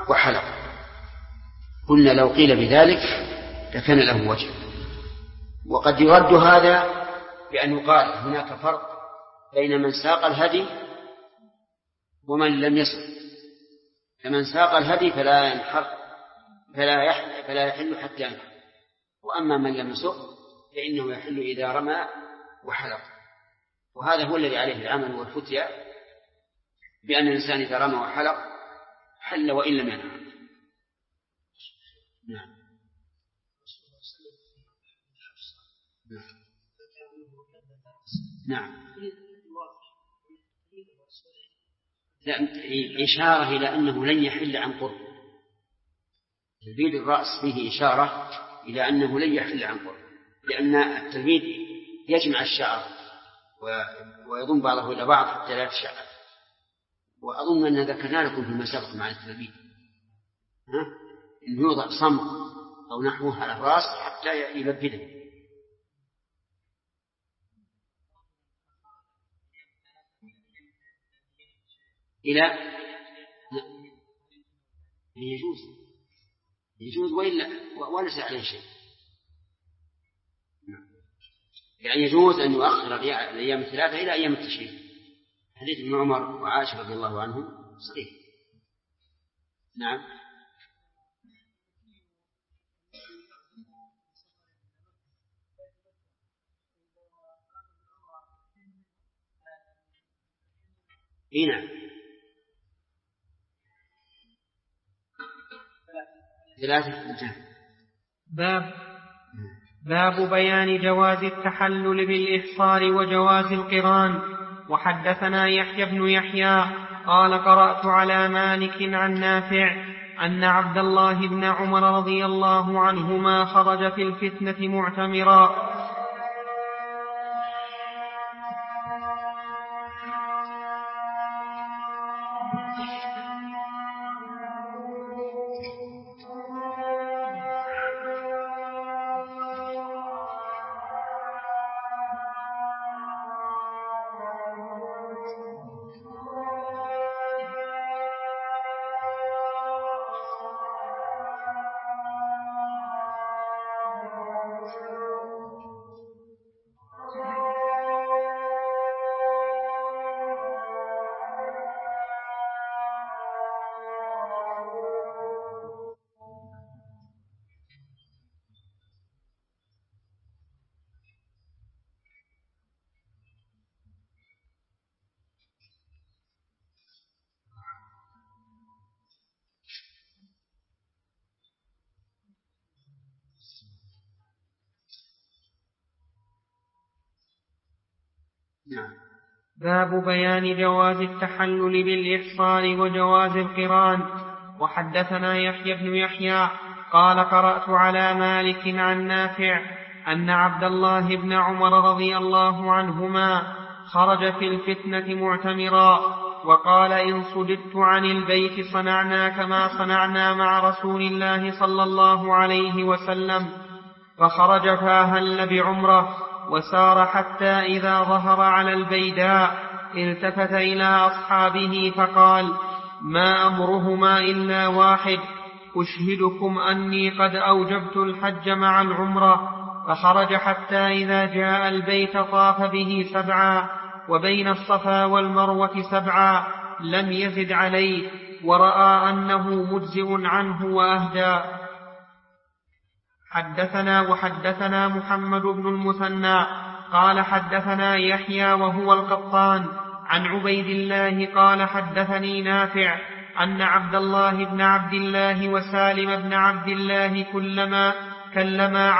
وحلق. قلنا لو قيل بذلك لكان له وجه. وقد يرد هذا بأن يقال هناك فرق بين من ساق الهدي ومن لم يسق. فمن ساق الهدي فلا ينحر فلا يحل حتى ينحر، وأما من لم يسق فإنه يحل إذا رمى وحلق. وهذا هو الذي عليه العمل والفتيا، بأن الإنسان إذا رمى وحلق حل وإن لم ينحر. نعم. نعم. إشارة إلى أنه لن يحل عن قرب. تلبيد الرأس فيه إشارة إلى أنه لن يحل عن قرب، لأن التلبيد يجمع الشعر ويضم بعضه إلى بعض حتى لا يتشعر. وأظن أن ذكرنا لكم فيما سبق مع التلبيد إنه يوضع صمغ أو نحوه على الرأس حتى يلبده. إلى يجوز وليس عليه شيء. يعني يجوز أن يؤخر الأيام الثلاثة إلى أيام التشريق. حديث ابن عمر وعائشة رضي الله عنهم صحيح. نعم. نعم. باب بيان جواز التحلل بالإحصار وجواز القران. وحدثنا يحيى بن يحيى قال قرأت على مالك عن نافع أن عبد الله بن عمر رضي الله عنهما خرج في الفتنة معتمرا. باب بيان جواز التحلل بالإحصار وجواز القران. وحدثنا يحيى بن يحيى قال قرأت على مالك عن نافع أن عبد الله بن عمر رضي الله عنهما خرج في الفتنة معتمرا، وقال إن صددت عن البيت صنعنا كما صنعنا مع رسول الله صلى الله عليه وسلم. فخرج فأهل بعمره وسار حتى إذا ظهر على البيداء التفت إلى أصحابه فقال ما أمرهما إلا واحد، أشهدكم أني قد أوجبت الحج مع العمرة. فخرج حتى إذا جاء البيت طاف به 7 وبين الصفا والمروة 7 لم يزد عليه، ورأى أنه مجزئ عنه وأهدى. وحدثنا محمد بن المثنى قال حدثنا يحيى وهو القطان عن عبيد الله قال حدثني نافع أن عبد الله بن عبد الله وسالم بن عبد الله كلما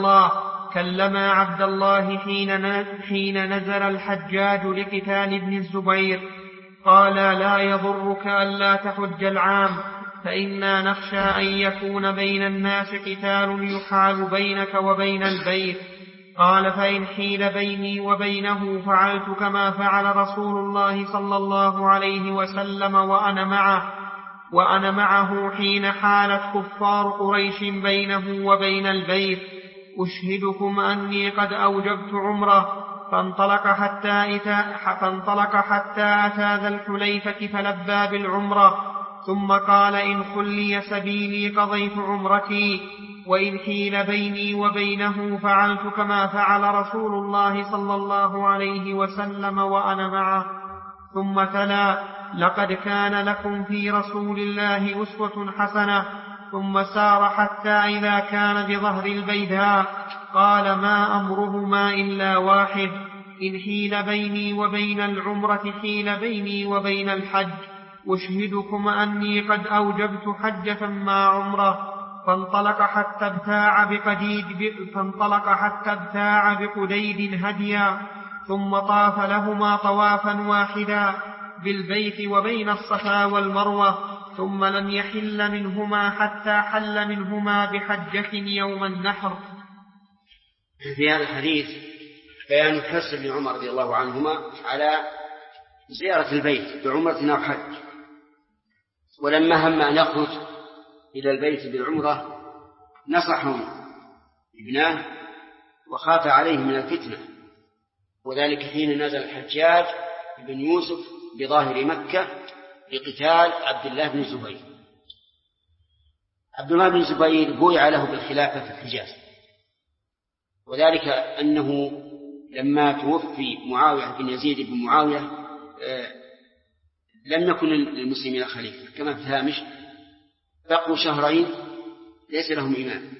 عبد الله حين نزل الحجاج لقتال ابن الزبير قال لا يضرك ألا تحج العام، فإنا نخشى أن يكون بين الناس قتال يحال بينك وبين البيت. قال فإن حيل بيني وبينه فعلت كما فعل رسول الله صلى الله عليه وسلم وأنا معه حين حالت كفار قريش بينه وبين البيت. أشهدكم أني قد أوجبت عمره. فانطلق حتى أتى ذا الحليفة فلبى بالعمرة. ثم قال إن خلي سبيلي قضيت عمرتي، وإن حيل بيني وبينه فعلت كما فعل رسول الله صلى الله عليه وسلم وأنا معه. ثم تلا: لقد كان لكم في رسول الله أسوة حسنة. ثم سار حتى إذا كان بظهر البيداء قال: ما أمرهما إلا واحد، إن حيل بيني وبين العمرة حيل بيني وبين الحج، أشهدكم أني قد أوجبت حجة مع عمرة. فانطلق حتى ابتاع بقديد هديا، ثم طاف لهما طوافا واحدا بالبيت وبين الصفا والمروة، ثم لم يحل منهما حتى حل منهما بحجة يوم النحر. في هذا الحديث بيان حرص ابن عمر رضي الله عنهما على زيارة البيت بعمرة أو حج، ولما هم أن يخرج إلى البيت بالعمرة نصحوا ابناه وخاف عليه من الفتنة، وذلك حين نزل الحجاج بن يوسف بظاهر مكة لقتال عبد الله بن الزبير. عبد الله بن الزبير بويع له بالخلافة في الحجاز، وذلك أنه لما توفي معاوية بن يزيد بن معاوية لم يكن للمسلمين خليفة كما في الهامش، بقوا شهرين ليس لهم إمام،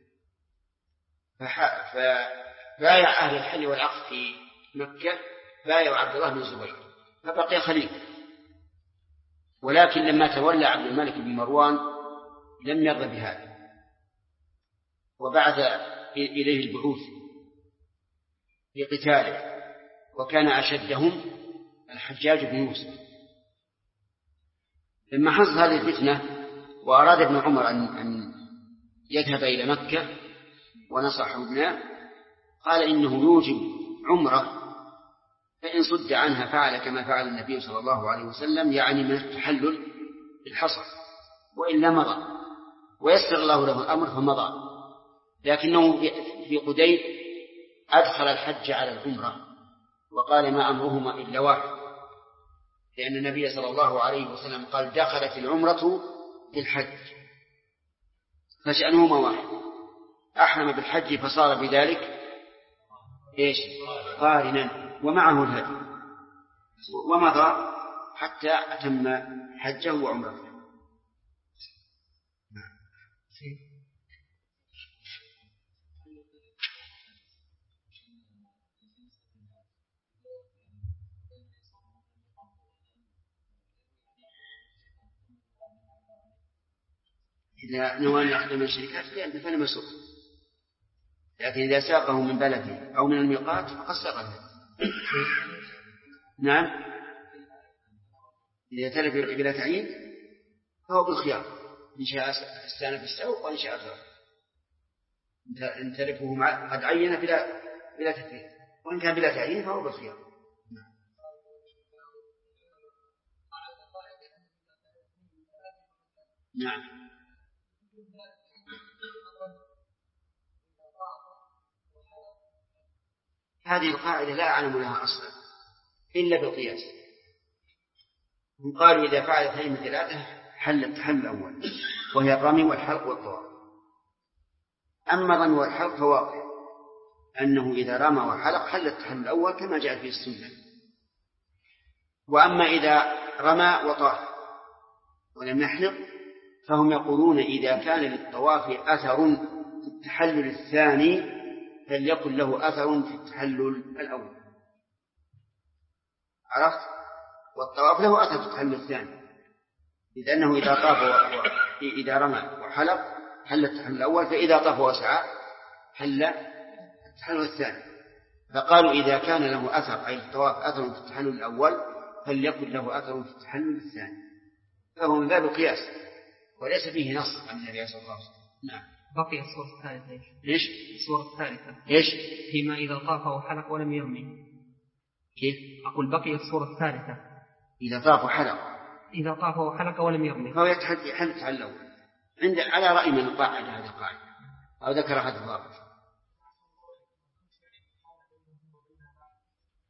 فبايع أهل الحل والعقد في مكة بايعوا عبد الله بن الزبير فبقي خليفة. ولكن لما تولى عبد الملك بن مروان لم يرضى بهذا، وبعث إليه البعوث لقتاله، وكان أشدهم الحجاج بن يوسف. لما حصلت هذه الفتنة وأراد ابن عمر أن يذهب إلى مكة ونصح ابنه، قال إنه يوجب عمره، فإن صد عنها فعل كما فعل النبي صلى الله عليه وسلم، يعني من التحلل بالحصى، وإلا مضى، ويسر الله له الأمر فمضى. لكنه في قديد أدخل الحج على العمرة وقال: ما أمرهما إلا واحد، لأن النبي صلى الله عليه وسلم قال: دخلت العمرة في الحج، فشأنهما واحد. أحرم بالحج فصار بذلك قارنا ومعه الهدي، ومضى حتى أتم حجه وعمرته. إذا نوى أن يأخذ من الشركات فلم يسوق، لكن إذا ساقه من بلده أو من الميقات فقد ساقه. نعم، إذا تلف بلا تعيين فهو بالخيار، إن شاء استانف السوق وإن شاء أخر. إن تلفه قد عين بلا تكليف، وإن كان بلا تعيين فهو بالخيار. نعم. هذه القاعدة لا أعلم لها أصلا إلا بالقياس. هم قالوا إذا فعل اثنين من ثلاثة حل التحل الأول، وهي الرمي والحلق والطواف. أما الرمي والحلق فواقع أنه إذا رمى وحلق حل التحل الأول كما جاء في السنة. وأما إذا رمى وطاف ولم يحلق فهم يقولون إذا كان للطواف أثر في التحلل الثاني فليكن له أثر في التحلل الأول. عرفت؟ والطواف له أثر في التحلل الثاني، لأنه إذا طاف إذا رمى وحلق حل التحلل الأول، فإذا طاف وسعى حل التحلل الثاني. فقالوا إذا كان له أثر، أي الطواف أثر في التحلل الأول، فليكن له أثر في التحلل الثاني. فهو من باب القياس وليس فيه نص عن النبي صلى الله عليه وسلم. نعم. بقي الصورة الثالثة. إيش؟ الصورة الثالثة. إيش؟ فيما إذا طاف وحلق ولم يرمي. كيف؟ أقول بقي الصورة الثالثة. إذا طاف وحلق. إذا طاف وحلق ولم يرمي. فهو يحل التحلل الأول. على رأي من القاعدة هذه القاعدة، أو ذكر هذا الضابط.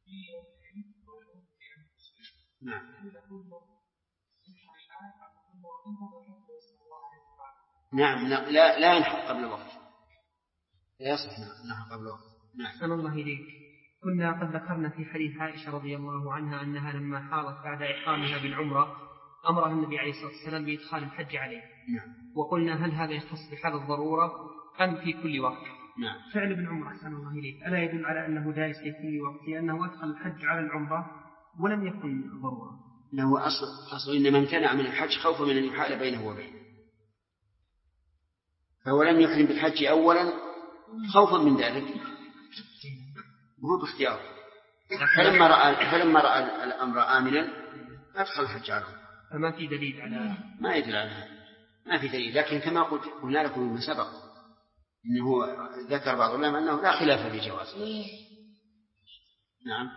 نعم. نعم لا ينحر قبل الوقت، لا يصح نحر قبل الوقت. نعم. أحسن الله إليك. كنا قد ذكرنا في حديث عائشة رضي الله عنها أنها لما حاضت بعد إقامها بالعمرة أمرها النبي عليه الصلاة والسلام بإدخال الحج عليه. نعم. وقلنا هل هذا يختص بحال الضرورة أم في كل وقت؟ نعم. فعل بالعمرة أحسن الله إليك ألا يدل على أنه جائز في كل وقت، لأنه أدخل الحج على العمرة ولم يكن ضرورة؟ إنه أصل إنما امتنع من الحج خوفا من أن يحال بينه وبينه، فهو لم يحرم بالحج أولا خوفا من ذلك، وهو باختياره. فلما رأى الأمر آمنا أدخل الحج عليه. فما في دليل على ما يدل على هذا، ما في دليل. لكن كما قلنا لكم من سبق إنه ذكر بعض العلماء أنه لا خلاف في جوازه. نعم.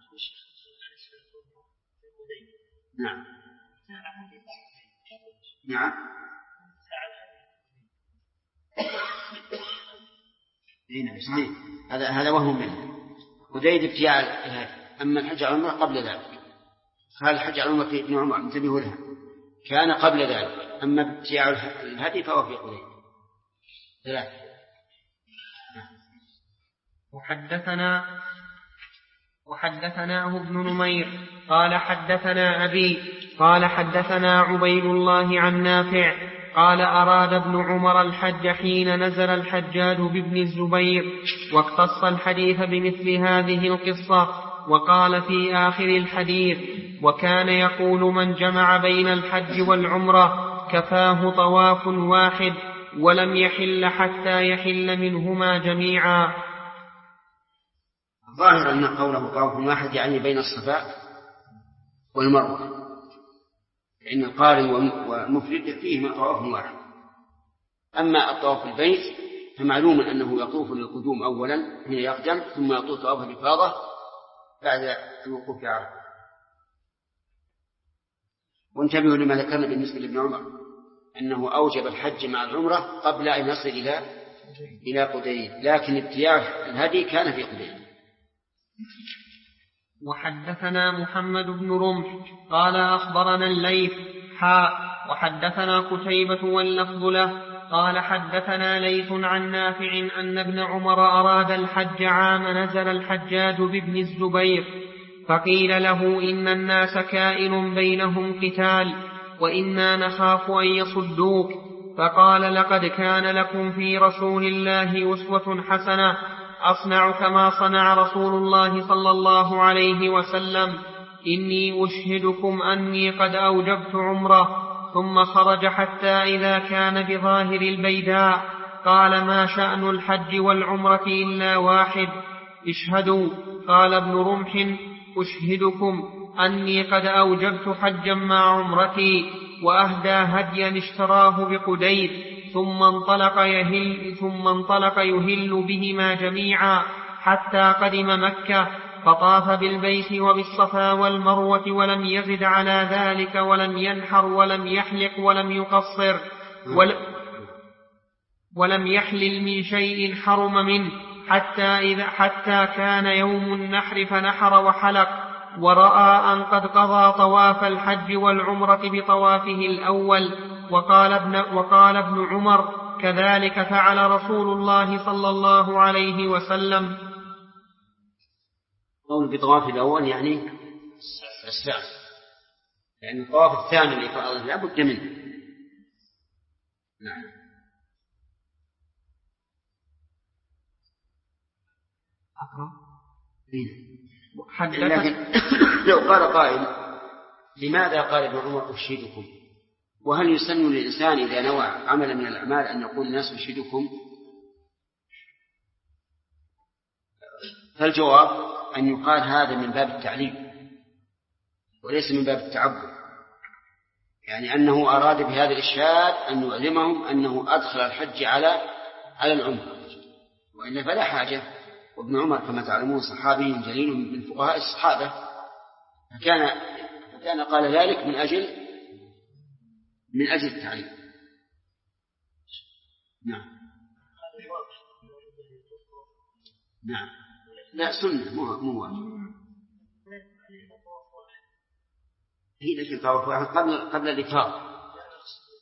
نعم. نعم. صحيح. هذا وهم منه. وديد ابتياع الهدي. أما الحج على العمرة قبل ذلك، فهل الحج على العمرة ابن عمر انتبهوا لها كان قبل ذلك، أما ابتياع الهدي فهو في قديد. ثلاثة. وحدثناه ابن نمير قال حدثنا أبي قال حدثنا عبيد الله عن نافع قال أراد ابن عمر الحج حين نزل الحجاج بابن الزبير، واقتص الحديث بمثل هذه القصة. وقال في آخر الحديث: وكان يقول من جمع بين الحج والعمرة كفاه طواف واحد ولم يحل حتى يحل منهما جميعا. ظاهر أن قوله طواف واحد يعني بين الصفا والمروة، لأن القارن والمفرد فيهما طواف واحد. أما الطواف البيت فمعلوم أنه يطوف للقدوم أولا حين يقدم، ثم يطوف طواف الإفاضة بعد الوقوف عرفة. وانتبهوا لما ذكرنا بالنسبة لابن عمر أنه أوجب الحج مع العمرة قبل أن يصل إلى قديد، لكن ابتياع الهدي كان في قديد. وحدثنا محمد بن رمح قال أخبرنا الليث وحدثنا قتيبة واللفظ له قال حدثنا ليث عن نافع أن ابن عمر أراد الحج عام نزل الحجاج بابن الزبير، فقيل له إن الناس كائن بينهم قتال وإنا نخاف أن يصدوك، فقال: لقد كان لكم في رسول الله أسوة حسنة، أصنع كما صنع رسول الله صلى الله عليه وسلم، إني أشهدكم أني قد أوجبت عمره. ثم خرج حتى إذا كان بظاهر البيداء قال: ما شأن الحج والعمرة إلا واحد، اشهدوا. قال ابن رمح: أشهدكم أني قد أوجبت حجا مع عمرتي، وأهدى هديا اشتراه بقديد، ثم انطلق يهل بهما جميعا حتى قدم مكة، فطاف بالبيت وبالصفا والمروة ولم يزد على ذلك، ولم ينحر ولم يحلق ولم يقصر ولم يحلل من شيء حرم منه حتى كان يوم النحر فنحر وحلق، ورأى أن قد قضى طواف الحج والعمرة بطوافه الأول. وقال ابن عمر: كذلك فعل رسول الله صلى الله عليه وسلم. قول بطواف الأول يعني السعي، لأن الطواف الثاني اللي فرض لا بد منه. نعم. لكن لو قال قائل: لماذا قال ابن عمر أشهدكم؟ وهل يسن للإنسان إذا نوى عملا من الأعمال أن يقول الناس أشهدكم؟ فالجواب أن يقال هذا من باب التعليم وليس من باب التعبد، يعني أنه أراد بهذا الإشهاد أن يعلمهم أنه أدخل الحج على العمرة، وإلا فلا حاجة. وابن عمر كما تعلمون صحابي جليل من فقهاء الصحابة، فكان قال ذلك من أجل التعليم. نعم. لا سنة مو واجب. هي لكن طواف واحد قبل الإفاضة.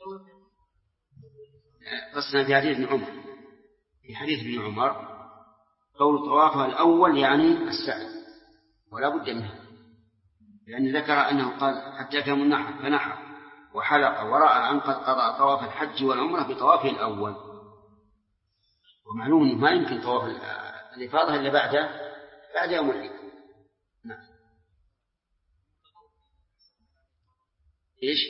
قصنا في حديث ابن عمر، في حديث ابن عمر قول طوافها الأول يعني السعي ولا بد منها، لأن ذكر أنه قال حتى كم النحر فنحر وحلق ورأى أن قد قضى طواف الحج والعمرة بطوافه الأول. ومعلوم أنه ما يمكن طواف الإفاضة إلا بعد يوم العيد. نعم. إيش؟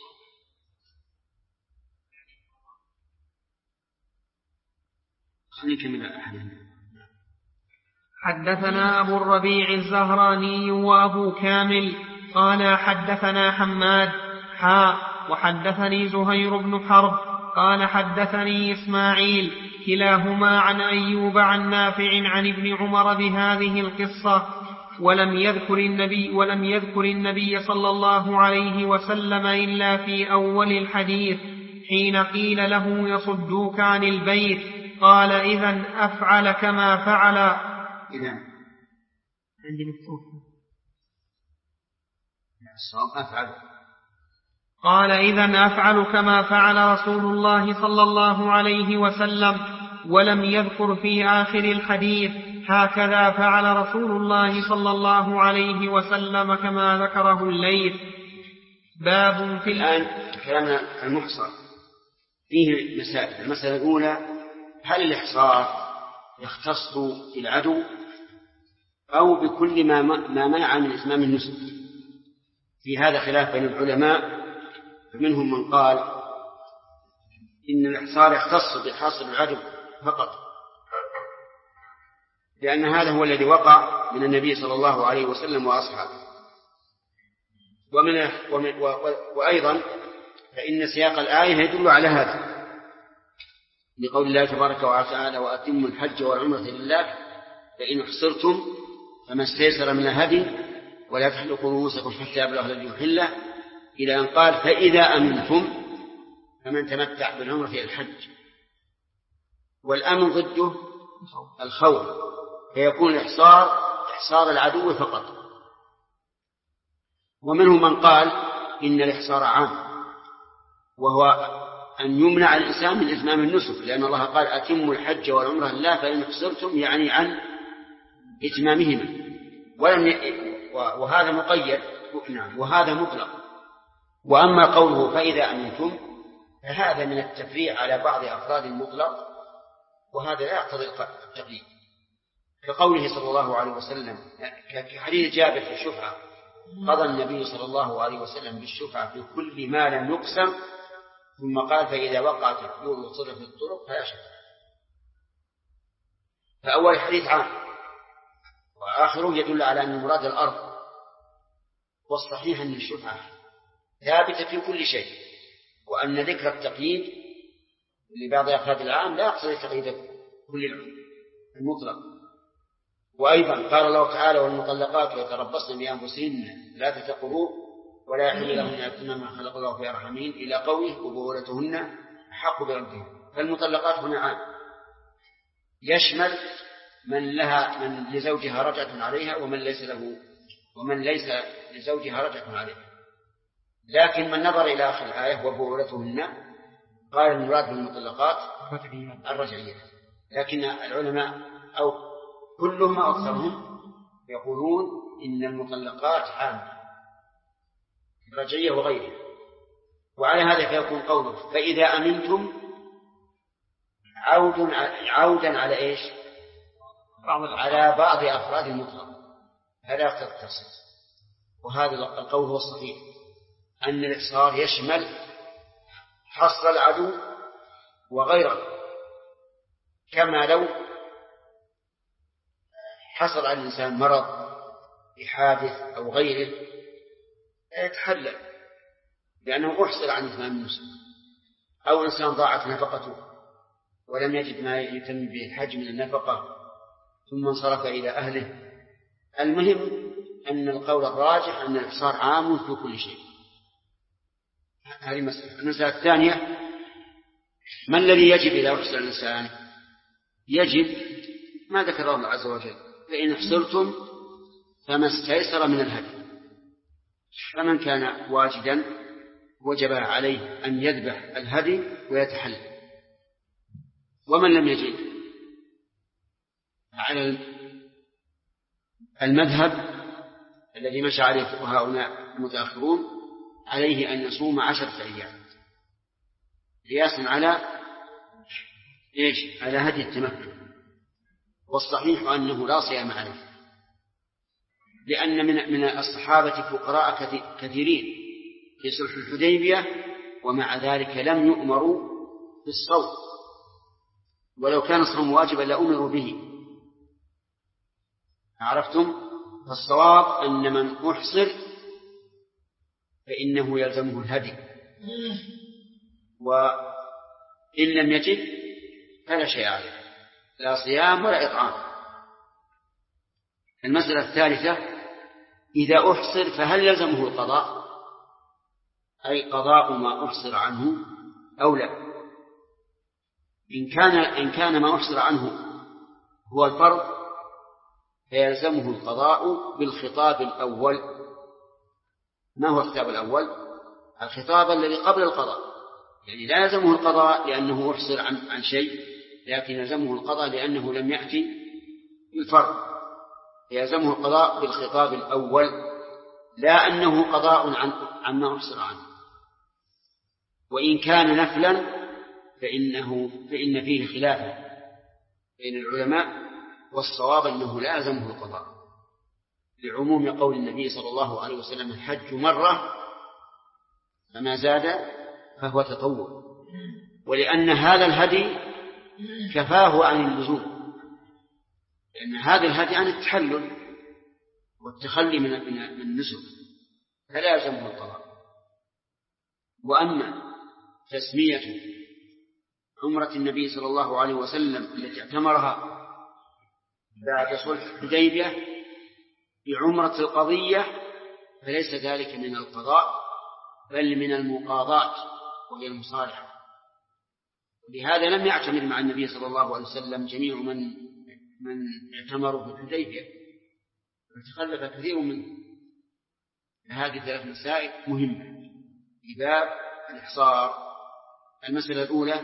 خليك من الحديث. حدثنا أبو الربيع الزهراني وأبو كامل قال حدثنا حماد وحدثني زهير بن حرب قال حدثني إسماعيل كلاهما عن أيوب عن نافع عن ابن عمر بهذه القصة، ولم يذكر النبي صلى الله عليه وسلم إلا في أول الحديث حين قيل له يصدوك عن البيت قال إذن أفعل كما فعل. إذن عندي مكتوب أفعل. قال إذن أفعل كما فعل رسول الله صلى الله عليه وسلم، ولم يذكر في آخر الحديث هكذا فعل رسول الله صلى الله عليه وسلم كما ذكره الليث. باب في الآن كلامنا المحصر فيه مسائل. المسألة الأولى: هل الإحصار يختص بالعدو أو بكل ما منع من إتمام النسك؟ في هذا خلاف بين العلماء، فمنهم من قال إن الإحصار يختص بحاصر العدو فقط، لأن هذا هو الذي وقع من النبي صلى الله عليه وسلم وأصحابه. وأيضا فإن سياق الآية يدل على هذا، لقول الله تبارك وتعالى: وأتموا الحج والعمرة لله فإن احصرتم فما استيسر من الهدي ولا تحلقوا رؤوسكم حتى يبلغ الهدي محله، إلى أن قال: فإذا أمنتم فمن تمتع بالعمرة إلى الحج. والأمن ضده الخوف، فيكون إحصار العدو فقط. ومنهم من قال إن الإحصار عام، وهو أن يمنع الإنسان من إتمام النسك، لأن الله قال: أتموا الحج والعمرة لله فإن احصرتم، يعني عن إتمامهما. وهذا مقيد، وهذا مطلق. وأما قوله فإذا أمنتم فهذا من التفريع على بعض أفراد المطلق، وهذا لا يقتضي التقييد، كقوله صلى الله عليه وسلم كحديث جابر في الشفعة: قضى النبي صلى الله عليه وسلم بالشفعة في كل ما لم يقسم، ثم قال: فإذا وقعت الحدود وصرفت الطرق فلا شك. فأول الحديث عام، وآخره يدل على أن المراد الأرض. والصحيح أن الشفعة ثابتة في كل شيء، وأن ذكر التقييد لبعض أفراد العام لا يقتضي تقييد كل المطلق. وأيضا قال الله تعالى: والمطلقات يتربصن بأنفسهن 3 قروء ولا يحل لهن يكتمن ما خلق الله في أرحامهن، إلى قوله: وبعولتهن أحق بردهن. فالمطلقات هنا عام، يشمل من لزوجها رجعة عليها ومن ليس لزوجها رجعة عليها. لكن من نظر إلى آخر الآية وبعولتهن قال المراد بالمطلقات الرجعية. لكن العلماء أو كلهم أو أكثرهم يقولون إن المطلقات عامة، الرجعية وغيرها. وعلى هذا فيكون قوله فإذا أمنتم عودا على إيش؟ على بعض أفراد المطلق، هذا يقتضي التخصيص. وهذا القول هو الصحيح، أن الإحصار يشمل حصر العدو وغيره، كما لو حصل على الإنسان مرض بحادث أو غيره لا يتحلل لأنه أحصل عن إتمام النسك، أو إنسان ضاعت نفقته ولم يجد ما يتم به الحج من النفقة ثم انصرف إلى أهله. المهم أن القول الراجح أن الإحصار عام في كل شيء. هذه مسألة. المسألة الثانية: ما الذي يجب إذا أحصر الإنسان؟ يجب ما ذكر الله عز وجل: فإن احصرتم فما استيسر من الهدي، فمن كان واجدا وجب عليه أن يذبح الهدي ويتحلل. ومن لم يجد على المذهب الذي مشى عليه فقهاؤنا المتأخرون عليه أن يصوم 10 أيام قياسا على على هدي التمتع. والصحيح أنه لا صيام عليه، لأن من الصحابة فقراء كثيرين في صلح الحديبية ومع ذلك لم يؤمروا بالصوم، ولو كان الصوم واجبا لأمروا به. عرفتم؟ فالصواب أن من أحصر فإنه يلزمه الهدي، وإن لم يجد فلا شيء عليه، لا صيام ولا إطعام. المسألة الثالثة: إذا أحصر فهل يلزمه القضاء، أي قضاء ما أحصر عنه أو لا؟ إن كان ما أحصر عنه هو الفرض فيلزمه القضاء بالخطاب الأول. ما هو الخطاب الأول؟ الخطاب الذي قبل القضاء، يعني لا يلزمه القضاء لأنه أحصر عن شيء، لكن يلزمه القضاء لأنه لم يأتي بالفرض، يلزمه القضاء بالخطاب الأول، لا أنه قضاء عما أحصر عنه. وإن كان نفلا فإن فيه خلافا بين العلماء، والصواب أنه لا يلزمه القضاء لعموم قول النبي صلى الله عليه وسلم: الحج مرة فما زاد فهو تطوع. ولأن هذا الهدي كفاه عن اللزوم، لأن هذا الهدي عن التحلل والتخلي من النسك، فلا يلزمه القضاء. وأما تسمية عمرة النبي صلى الله عليه وسلم التي اعتمرها بعد صلح الحديبية بعمرة القضية فليس ذلك من القضاء بل من المقاضاة وهي المصالحة. لهذا لم يعتمر مع النبي صلى الله عليه وسلم جميع من اعتمروا في الحديبية، فتخلف كثير منهم. هذه 3 مسائل مهمة في باب الإحصار. المسألة الأولى: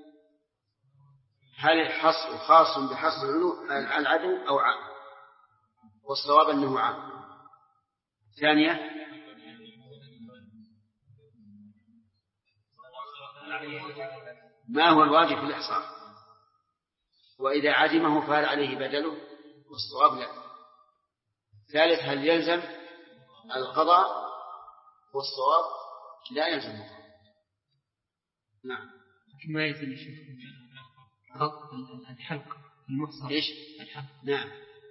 هل الحصر خاص بحصر العدو أو عام؟ والصواب أنه عام. ثانية: ما هو الواجب في الإحصار؟ وإذا عدمه فهل عليه بدله؟ والصواب لا. ثالث: هل يلزم القضاء؟ والصواب لا يلزم القضاء. نعم. ما يلزم الحلق المحصر. إيش؟ الحلق. نعم.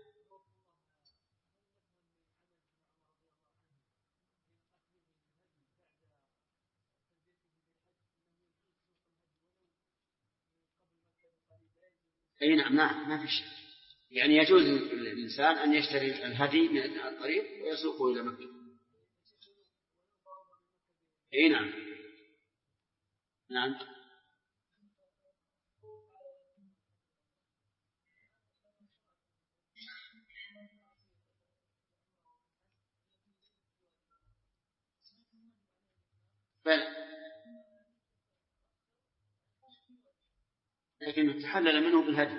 أي نعم ما في شيء، يعني يجوز للإنسان أن يشتري الهدي من أثناء الطريق ويسوقه إلى مكة. أي نعم. نعم. لكن تحلل منه بالهدي.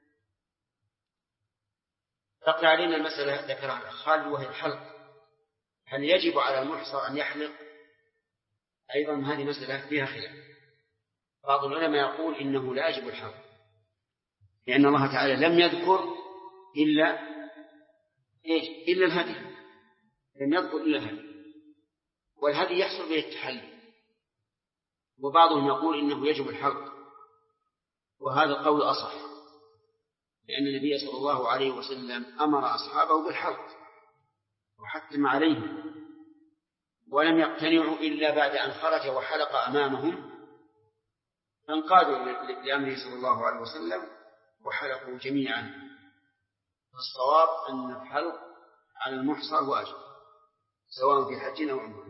تقع علينا المسألة ذكرها الأخ خالد وهي الحلق. هل يجب على المحصر أن يحلق؟ أيضا هذه مسألة فيها خلاف. بعض العلماء يقول إنه لا يجب الحلق، لأن الله تعالى لم يذكر إلا الهدي، لم يذكر إلا الهدي، والهدي يحصل به التحلي. وبعضهم يقول إنه يجب الحلق، وهذا القول أصح، لأن النبي صلى الله عليه وسلم أمر أصحابه بالحلق وحتم عليهم، ولم يقتنعوا إلا بعد أن خرج وحلق أمامهم، فانقادوا لأمره صلى الله عليه وسلم وحلقوا جميعا. الصواب أن الحلق على المحصر واجب سواء في حج أو عمره.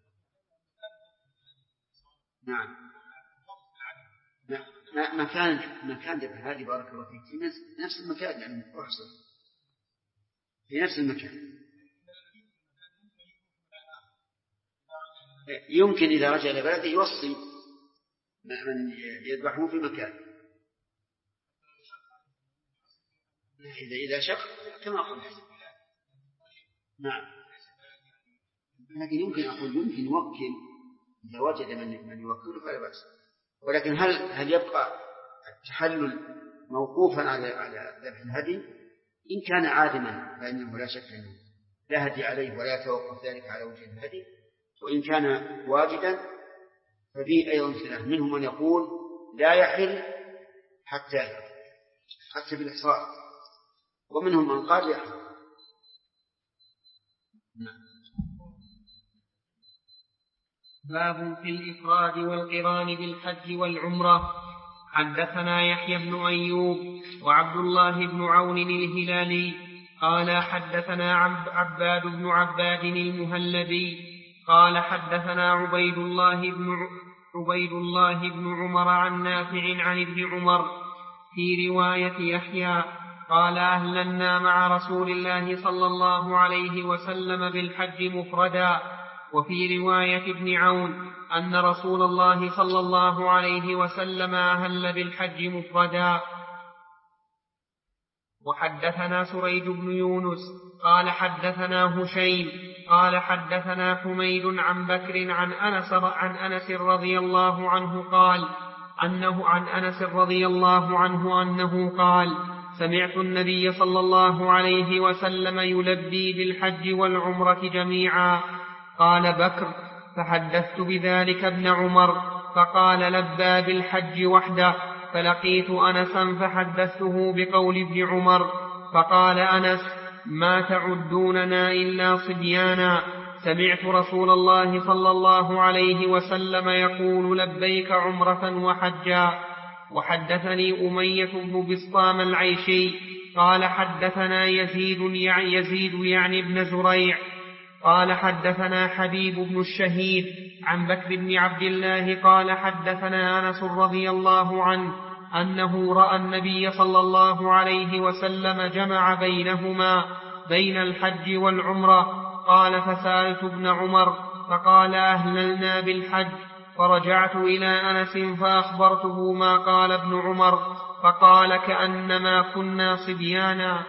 نعم. مكان ذبح هذه بارك الله فيك في نفس المكان، يعني أحصر في نفس المكان. يمكن إذا رجع إلى بلده يوصي من يذبحه في مكان. إذا شق كما قلت. نعم، لكن يمكن يوكل إذا وجد من يوكله فلا بأس. ولكن هل يبقى التحلل موقوفا على ذبح الهدي؟ إن كان عادما فإنه لا شك أنه لا هدي عليه ولا يتوقف ذلك على وجه الهدي، وإن كان واجدا ففيه أيضا خلاف، منهم من يقول لا يحل حتى بالإحصار، ومنهم من قال يحل. باب في الإفراد والقران بالحج والعمرة. حدثنا يحيى بن أيوب وعبد الله بن عون الهلالي قال حدثنا عباد بن عباد المهلبي قال حدثنا عبيد الله بن عمر عن نافع عن ابن عمر في رواية يحيى قال أهللنا مع رسول الله صلى الله عليه وسلم بالحج مفردا. وفي رواية ابن عون أن رسول الله صلى الله عليه وسلم أهل بالحج مفردا. وحدثنا سريج بن يونس قال حدثنا هشيم قال حدثنا حميد عن بكر عن أنس رضي الله عنه قال أنه قال سمعت النبي صلى الله عليه وسلم يلبي بالحج والعمرة جميعا. قال بكر فحدثت بذلك ابن عمر فقال لبى بالحج وحده، فلقيت أنسا فحدثته بقول ابن عمر فقال أنس ما تعدوننا إلا صبيانا، سمعت رسول الله صلى الله عليه وسلم يقول لبيك عمرة وحجا. وحدثني أمية بن بسطام العيشي قال حدثنا يزيد يعني ابن زريع قال حدثنا حبيب بن الشهيد عن بكر بن عبد الله قال حدثنا أنس رضي الله عنه أنه رأى النبي صلى الله عليه وسلم جمع بين الحج والعمرة. قال فسألت ابن عمر فقال أهللنا بالحج، فرجعت إلى أنس فأخبرته ما قال ابن عمر فقال كأنما كنا صبيانا.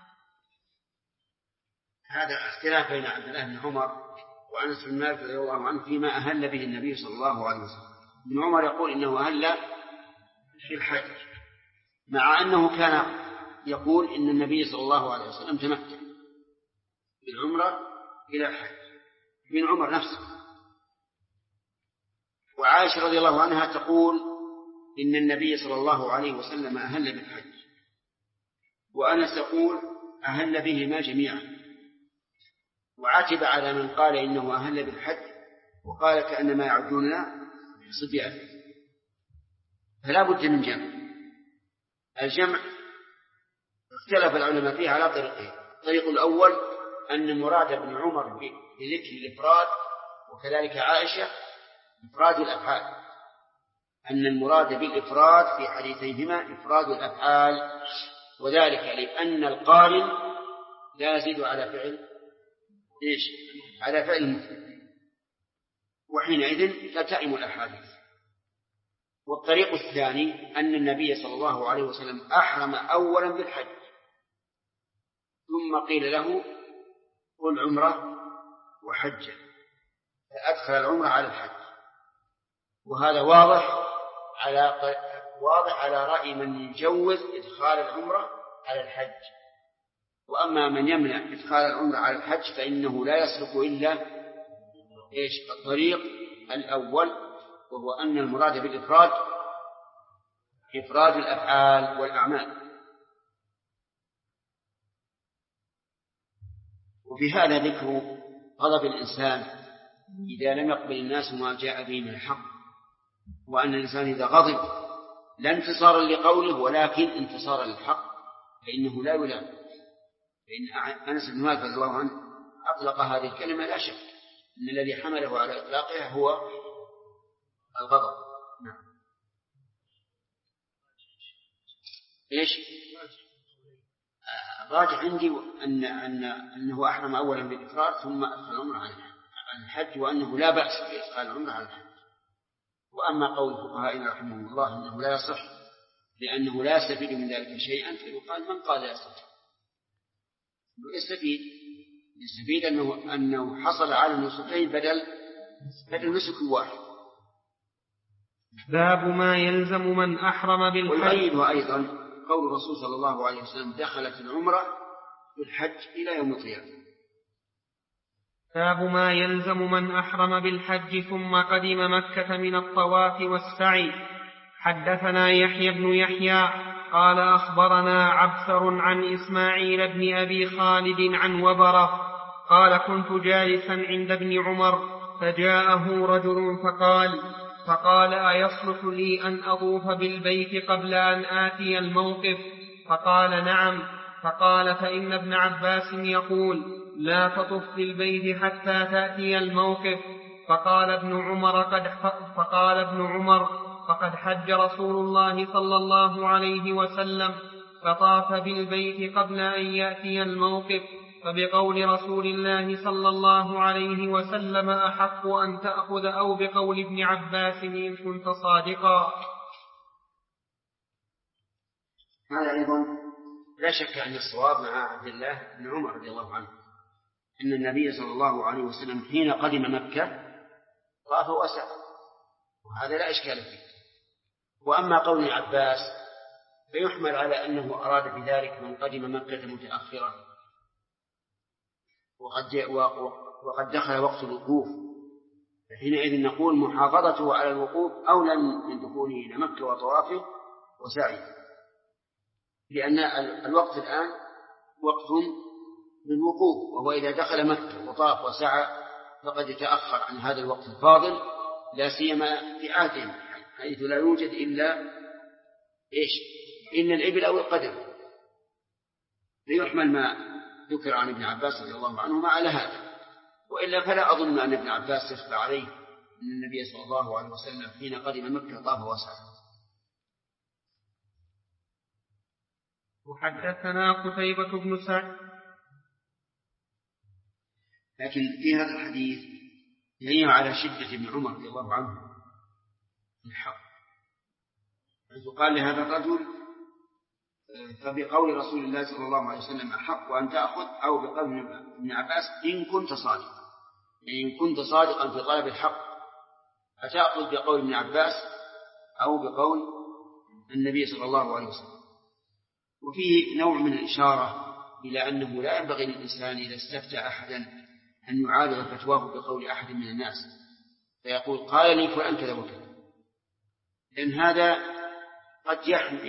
هذا اختلاف بين عبد الله بن عمر وأنس بن مالك رضي الله عنه فيما أهل به النبي صلى الله عليه وسلم. ابن عمر يقول إنه أهل في الحج، مع أنه كان يقول إن النبي صلى الله عليه وسلم تمتع بالعمرة إلى الحج. ابن عمر نفسه. وعائشة رضي الله عنها تقول إن النبي صلى الله عليه وسلم أهل بالحج، وأنس يقول أهل بهما جميعا، وعاتب على من قال إنه أهل بالحج وقال كأنما يعدوننا صبيان. فلا بد من جمع. الجمع اختلف العلماء فيه على طريقين. الطريق الأول أن مراد ابن عمر بذكر الإفراد وكذلك عائشة إفراد الأفعال، أن المراد بالإفراد في حديثيهما إفراد الأفعال، وذلك لأن القارن لا يزيد على فعل على فعل المفرد، وحينئذ تلتئم الأحاديث. والطريق الثاني أن النبي صلى الله عليه وسلم أحرم أولا بالحج ثم قيل له قل عمرة وحجة، فأدخل العمرة على الحج. وهذا واضح على رأي من يجوز إدخال العمرة على الحج. وأما من يمنع إدخال العمرة على الحج فإنه لا يسلك إلا الطريق الأول، وهو أن المراد بالإفراد إفراد الأفعال والأعمال. وفي هذا ذكر غضب الإنسان إذا لم يقبل الناس ما جاء به من الحق، وأن الإنسان إذا غضب لا انتصارا لقوله ولكن انتصارا للحق فإنه لا يلام. فإن أنس بن مالك رضي الله عنه أطلق هذه الكلمة لا شك أن الذي حمله على إطلاقها هو الغضب. نعم. الراجح عندي أنه أحرم أولا بالإفراد ثم أدخل العمرة على عن الحج وأنه لا بأس بإدخال العمرة على الحج. وأما قول الفقهاء رحمهم الله أنه لا يصح لأنه لا يستفيد من ذلك شيئا فيقال من قال لا يستفيد أنه حصل على النسكين بدل نسك واحد. باب ما يلزم من أحرم بالحج. والغيب أيضا قول الرسول صلى الله عليه وسلم دخلت العمرة بالحج إلى يوم القيامة. باب ما يلزم من أحرم بالحج ثم قدم مكة من الطواف والسعي. حدثنا يحيى بن يحيى قال أخبرنا عبثر عن إسماعيل بن أبي خالد عن وبرة قال كنت جالسا عند ابن عمر فجاءه رجل فقال أيصلح لي أن أطوف بالبيت قبل أن آتي الموقف؟ فقال نعم. فقال فإن ابن عباس يقول لا تطف بالبيت حتى تأتي الموقف. فقال ابن عمر فقد حج رسول الله صلى الله عليه وسلم فطاف بالبيت قبل أن يأتي الموقف، فبقول رسول الله صلى الله عليه وسلم أحق أن تأخذ أو بقول ابن عباس إن كنت صادقا. هذا أيضا لا شك أن الصواب مع عبد الله بن عمر رضي الله عنه أن النبي صلى الله عليه وسلم حين قدم مكة طاف وسعى، وهذا لا إشكال فيه. وأما قول ابن عباس فيحمل على أنه أراد بذلك من قدم مكة متأخرا وقد دخل وقت الوقوف، فحينئذ نقول محافظته على الوقوف أولى من دخوله إلى مكة وطوافه وسعيه، لأن الوقت الآن وقت للوقوف، وهو إذا دخل مكة وطاف وسعى فقد يتأخر عن هذا الوقت الفاضل، لا سيما في عهدهم حيث لا يوجد إلا الإبل أو القدم. ليحمل ما ذكر عن ابن عباس رضي الله عنهما على هذا، وإلا فلا أظن أن ابن عباس يخفى عليه أن النبي صلى الله عليه وسلم حين قدم مكة طاف وسعى. وحدثنا قتيبة بن سعيد. لكن في هذا الحديث دليل على شدة ابن عمر رضي الله عنه الحق، حيث قال لهذا الرجل فبقول رسول الله صلى الله عليه وسلم أحق أن تأخذ أو بقول ابن عباس إن كنت صادقا، يعني إن كنت صادقا في طلب الحق أتأخذ بقول ابن عباس أو بقول النبي صلى الله عليه وسلم. وفيه نوع من الإشارة إلى أنه لا ينبغي للإنسان إذا استفتى أحدا أن يعارض فتواه بقول أحد من الناس فيقول قال لي فلان كذا وكذا، لأن هذا قد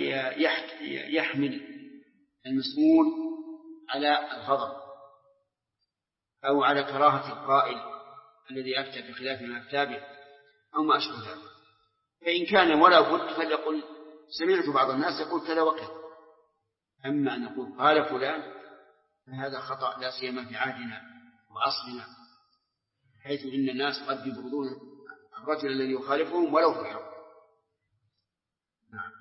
يحمل المسؤول على الغضب أو على كراهة القائل الذي أفتى بخلاف ما أفتى به أو ما أشبه ذلك. فإن كان ولا بد فليقل سمعت بعض الناس يقول كذا وكذا. أما أن نقول قال فلان فهذا خطأ، لا سيما في عهدنا وعصرنا، حيث إن الناس قد يبغضون الرجل الذي يخالفهم ولو في الحق. نعم.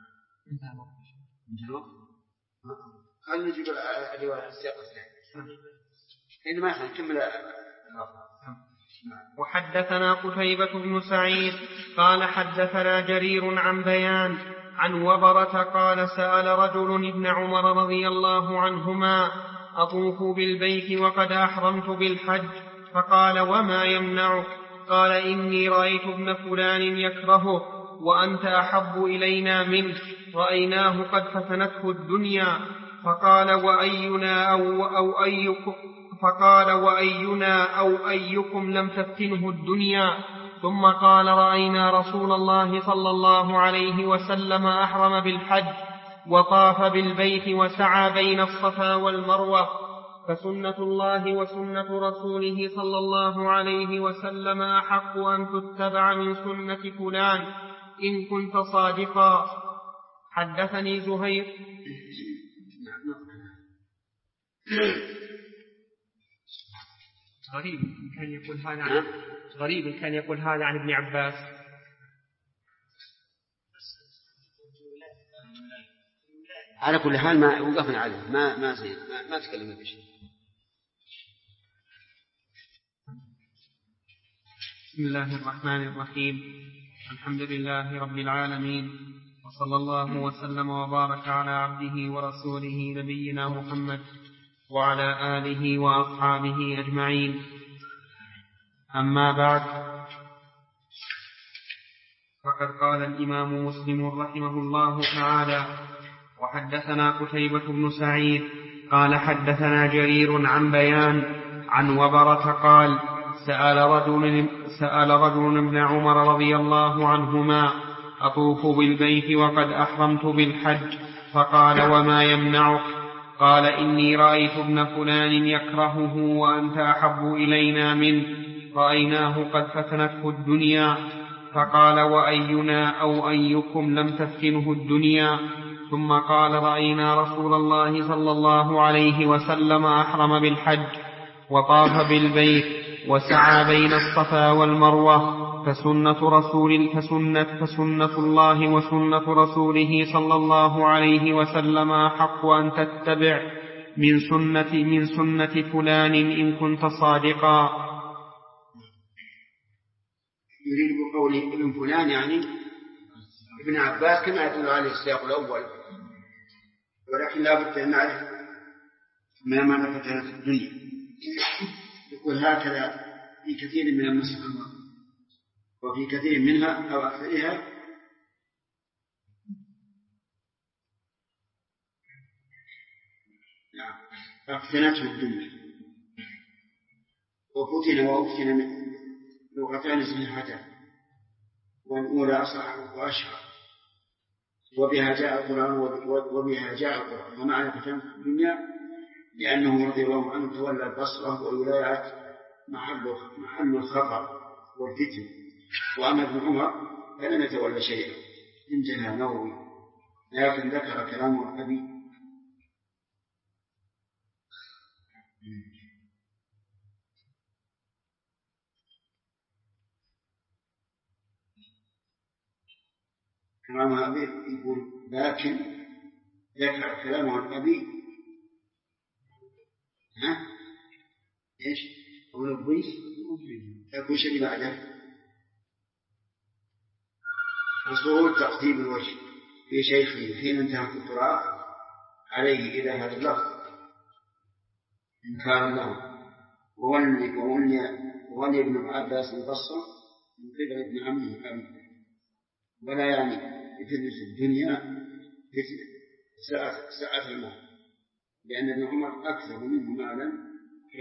خلنا نجيب الرواية السياق الثاني. إن ما نكمل. وحدثنا قتيبة بن سعيد قال حدثنا جرير عن بيان عن وبرة قال سأل رجل ابن عمر رضي الله عنهما أطوف بالبيت وقد أحرمت بالحج، فقال وما يمنعك؟ قال إني رأيت ابن فلان يكرهه وأنت أحب إلينا منه، رأيناه قد فتنته الدنيا. فقال وأينا أو أيكم لم تفتنه الدنيا؟ ثم قال رأينا رسول الله صلى الله عليه وسلم أحرم بالحج وطاف بالبيت وسعى بين الصفا والمروة، فسنة الله وسنة رسوله صلى الله عليه وسلم أحق أن تتبع من سنة فلان إن كنت صادقا. حدثني زهير. غريب كان يقول هذا عن ابن عباس. على كل حال ما وقفنا عليه ما تكلمنا بشيء. بسم الله الرحمن الرحيم. الحمد لله رب العالمين، وصلى الله وسلم وبارك على عبده ورسوله نبينا محمد وعلى آله وأصحابه أجمعين. أما بعد، فقد قال الإمام مسلم رحمه الله تعالى: وحدثنا قتيبة بن سعيد قال حدثنا جرير عن بيان عن وبرة قال: سأل رجل ابن عمر رضي الله عنهما: أطوف بالبيت وقد أحرمت بالحج، فقال: وما يمنعك؟ قال: إني رأيت ابن فلان يكرهه وأنت أحب إلينا منه، رأيناه قد فتنته الدنيا. فقال: وأينا أو أيكم لم تفتنه الدنيا؟ ثم قال: رأينا رسول الله صلى الله عليه وسلم أحرم بالحج وطاف بالبيت وسعى بين الصفا والمروة، فسنة الله وسنة رسوله صلى الله عليه وسلم أحق أن تتبع من سنة فلان إن كنت صادقا. يريد بقوله ابن فلان يعني ابن عباس كما يدل عليه السياق الأول، ولكن لا بد أن نعرف ما معنى فتنة الدنيا. يقول هكذا في كثير من النسخ، وفي كثير منها أو أكثرها فتنته الدنيا. وفتن وأفتن من لغتان صحيحتان، والأولى أصح وأشهر، وبها جاء القرآن. ومعنى فتنة الدنيا لأنه رضي الله عنه تولى البصرة والولايات محل الخطر والفتن، وأما ابن عمر فلم يتولى شيئا. انتهى نووي، لكن ذكر كلامه أبي. كلام أبي يقول لكن ذكر كلامه أبي. إيش أقول أبوي يكون شيء بعده وصول تقديم الوجه في شيخه حين انتهت القراءة عليه إلى هذا اللفظ إنكار له. وولي ابن عباس البصرة من قبل ابن عمه أبي، ولا يعني فتنة الدنيا ساعة المال، لأن ابن عمر أكثر منه مالا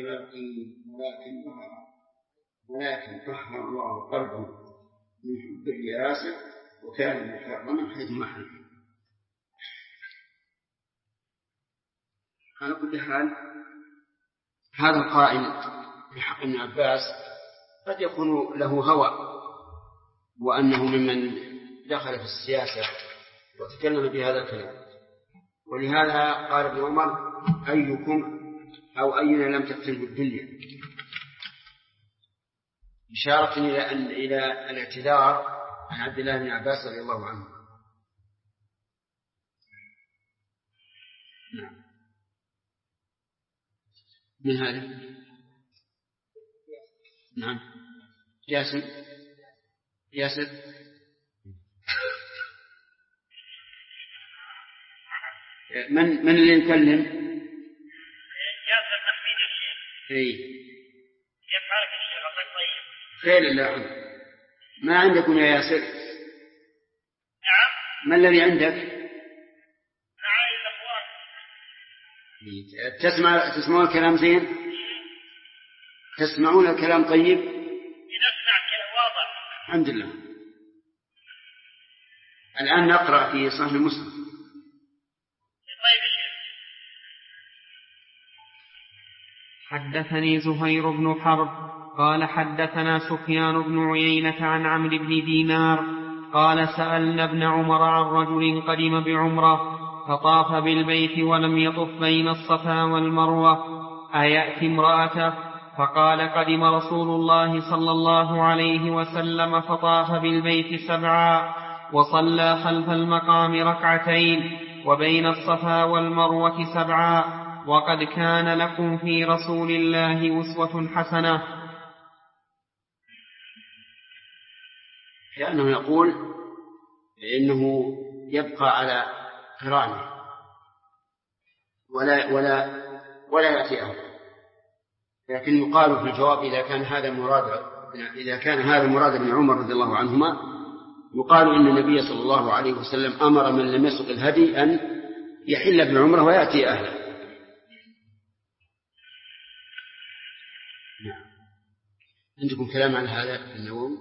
ولكن طهر الله قلبه من حب الرياسة وكان محرما حيث محل. على كل حال هذا القائل بحق ابن عباس قد يكون له هوى، وأنه ممن دخل في السياسة وتكلم بهذا الكلام، ولهذا قال ابن عمر: أيكم أو أينا لم تفتنه الدنيا، إشارة إلى الاعتذار عن عبد الله بن عباس رضي الله عنه. نعم. من هذا؟ نعم. ياسر من اللي يتكلم؟ ياسر تحميد الشيخ. كيف حالك الشيخ؟ الله طيب. خير الله عنك. ما عندكم يا ياسر؟ نعم. ما الذي عندك؟ معي الأخوان. تسمعون الكلام زين؟ تسمعون الكلام طيب؟ نسمع كلام واضح. الحمد لله. الآن نقرأ في صحيح مسلم. طيب الشيخ. حدثني زهير بن حرب قال حدثنا سفيان بن عيينة عن عمرو بن دينار قال: سألنا ابن عمر عن رجل قدم بعمرة فطاف بالبيت ولم يطف بين الصفا والمروة، أيأتي امرأته؟ فقال: قدم رسول الله صلى الله عليه وسلم فطاف بالبيت 7 وصلى خلف المقام 2 وبين الصفا والمروة 7، وقد كان لكم في رسول الله أسوة حسنة. لأنه يقول إنه يبقى على قرانه ولا يأتي أهله. لكن يقال في الجواب إذا كان هذا مراد ابن عمر رضي الله عنهما، يقال إن النبي صلى الله عليه وسلم أمر من لم يسق الهدي أن يحل بعمره ويأتي أهله. عندكم كلام عن هذا النووي؟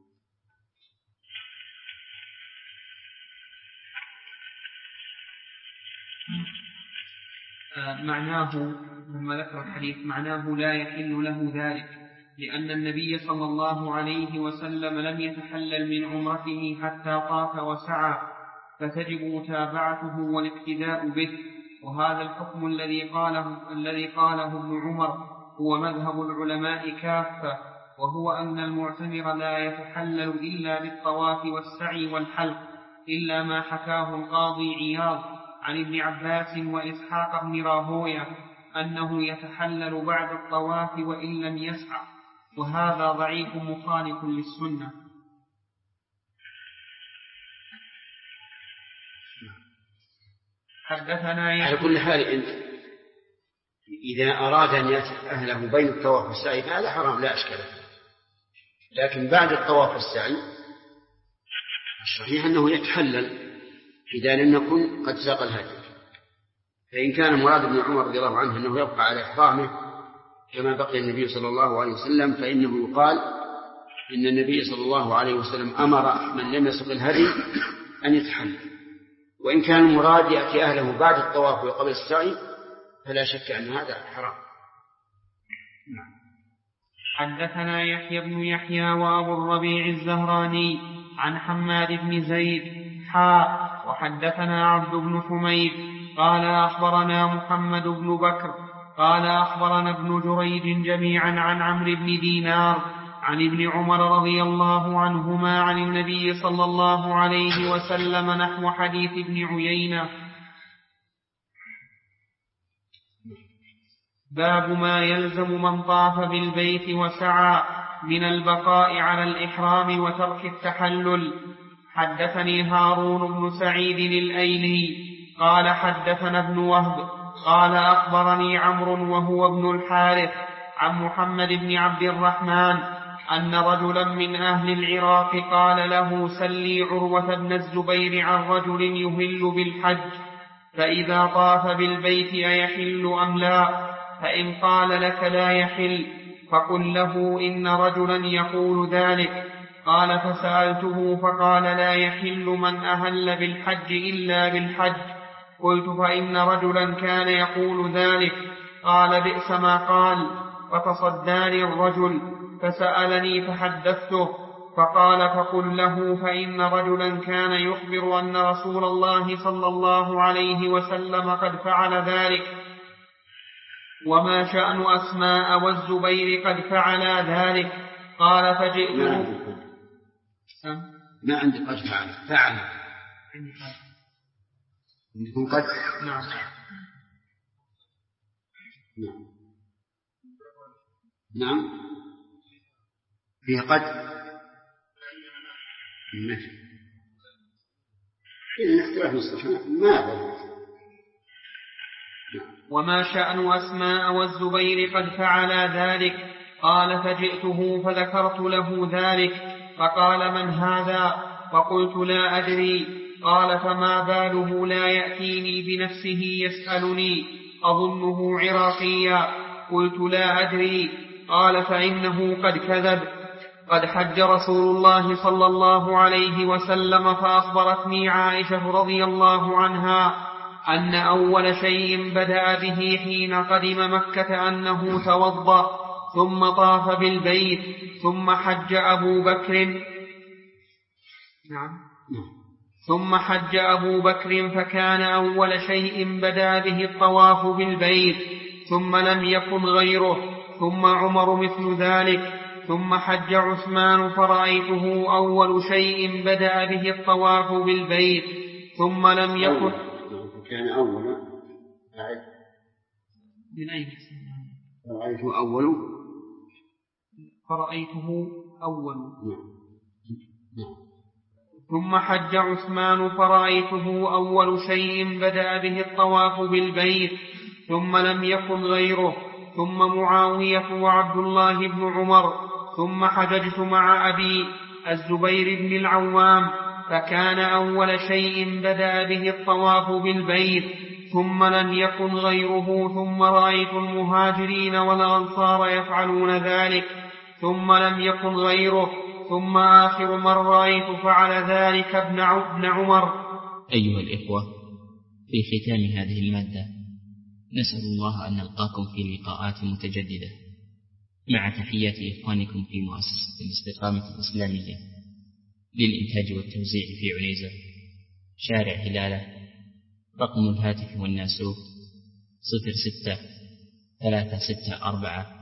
معناه لما ذكر الحديث معناه لا يحل له ذلك، لأن النبي صلى الله عليه وسلم لم يتحلل من عمرته حتى طاف وسعى، فتجب متابعته والاقتداء به. وهذا الحكم الذي قاله ابن عمر هو مذهب العلماء كافة، وهو أن المعتمر لا يتحلل إلا بالطواف والسعي والحلق، إلا ما حكاه القاضي عياض عن ابن عباس وإسحاق بن راهوية أنه يتحلل بعد الطواف وإن لم يسعى، وهذا ضعيف مخالف للسنة. حدثنا على كل حال إذا أراد أن يأتي أهله بين الطواف والسعي فهذا حرام لا أشكال فيه، لكن بعد الطواف والسعي الصحيح أنه يتحلل إذا لم يكن قد ساق الهدي. فإن كان مراد ابن عمر رضي الله عنه أنه يبقى على إحرامه كما بقي النبي صلى الله عليه وسلم، فإنه يقال إن النبي صلى الله عليه وسلم أمر من لم يسق الهدي أن يتحلل. وإن كان المراد يأتي أهله بعد الطواف وقبل السعي فلا شك أن هذا حرام. حدثنا يحيى بن يحيى وأبو الربيع الزهراني عن حماد بن زيد وحدثنا عبد بن حميد قال أخبرنا محمد بن بكر قال أخبرنا ابن جريج جميعا عن عمرو بن دينار عن ابن عمر رضي الله عنهما عن النبي صلى الله عليه وسلم نحو حديث ابن عيينة. باب ما يلزم من طاف بالبيت وسعى من البقاء على الإحرام وترك التحلل. حدثني هارون بن سعيد الأيلي قال حدثنا ابن وهب قال أخبرني عمرو وهو ابن الحارث عن محمد بن عبد الرحمن أن رجلا من أهل العراق قال له سلي عروة بن الزبير عن رجل يهل بالحج، فإذا طاف بالبيت أيحل أم لا؟ فإن قال لك لا يحل فقل له إن رجلا يقول ذلك. قال فسألته فقال لا يحل من أهل بالحج إلا بالحج. قلت فإن رجلا كان يقول ذلك. قال بئس ما قال. فتصداني الرجل فسألني فحدثته فقال فقل له فإن رجلا كان يخبر أن رسول الله صلى الله عليه وسلم قد فعل ذلك، وما شأن أسماء والزبير قد فعلا ذلك. قال فجئته ما عندي قد فعل عندكم قد نعم نعم فيه قد ماشي إذن اختلاف مصطلحات ما وما شأن أسماء والزبير قد فعلا ذلك. قال فجئته فذكرت له ذلك فقال من هذا؟ فقلت لا أدري. قال فما باله لا يأتيني بنفسه يسألني أظنه عراقيا؟ قلت لا أدري. قال فإنه قد كذب. قد حج رسول الله صلى الله عليه وسلم فأخبرتني عائشة رضي الله عنها أن أول شيء بدأ به حين قدم مكة أنه توضأ ثم طاف بالبيت ثم حج أبو بكر ثم حج أبو بكر فكان أول شيء بدأ به الطواف بالبيت ثم لم يكن غيره، ثم عمر مثل ذلك، ثم حج عثمان فرأيته أول شيء بدأ به الطواف بالبيت ثم لم يكن كان أولا من أين فرأيته أول ثم حج عثمان فرأيته أول شيء بدأ به الطواف بالبيت ثم لم يكن غيره، ثم معاوية وعبد الله بن عمر، ثم حججت مع أبي الزبير بن العوام فكان أول شيء بدأ به الطواف بالبيت ثم لم يكن غيره، ثم رأيت المهاجرين والأنصار يفعلون ذلك ثم لم يكن غيره، ثم آخر من رأيت فعل ذلك ابن عمر. أيها الإخوة، في ختام هذه المادة نسأل الله أن نلقاكم في لقاءات متجددة مع تحيات إخوانكم في مؤسسة الاستقامة الإسلامية للإنتاج والتوزيع في عنيزة، شارع هلالة. رقم الهاتف والناسوب 06 364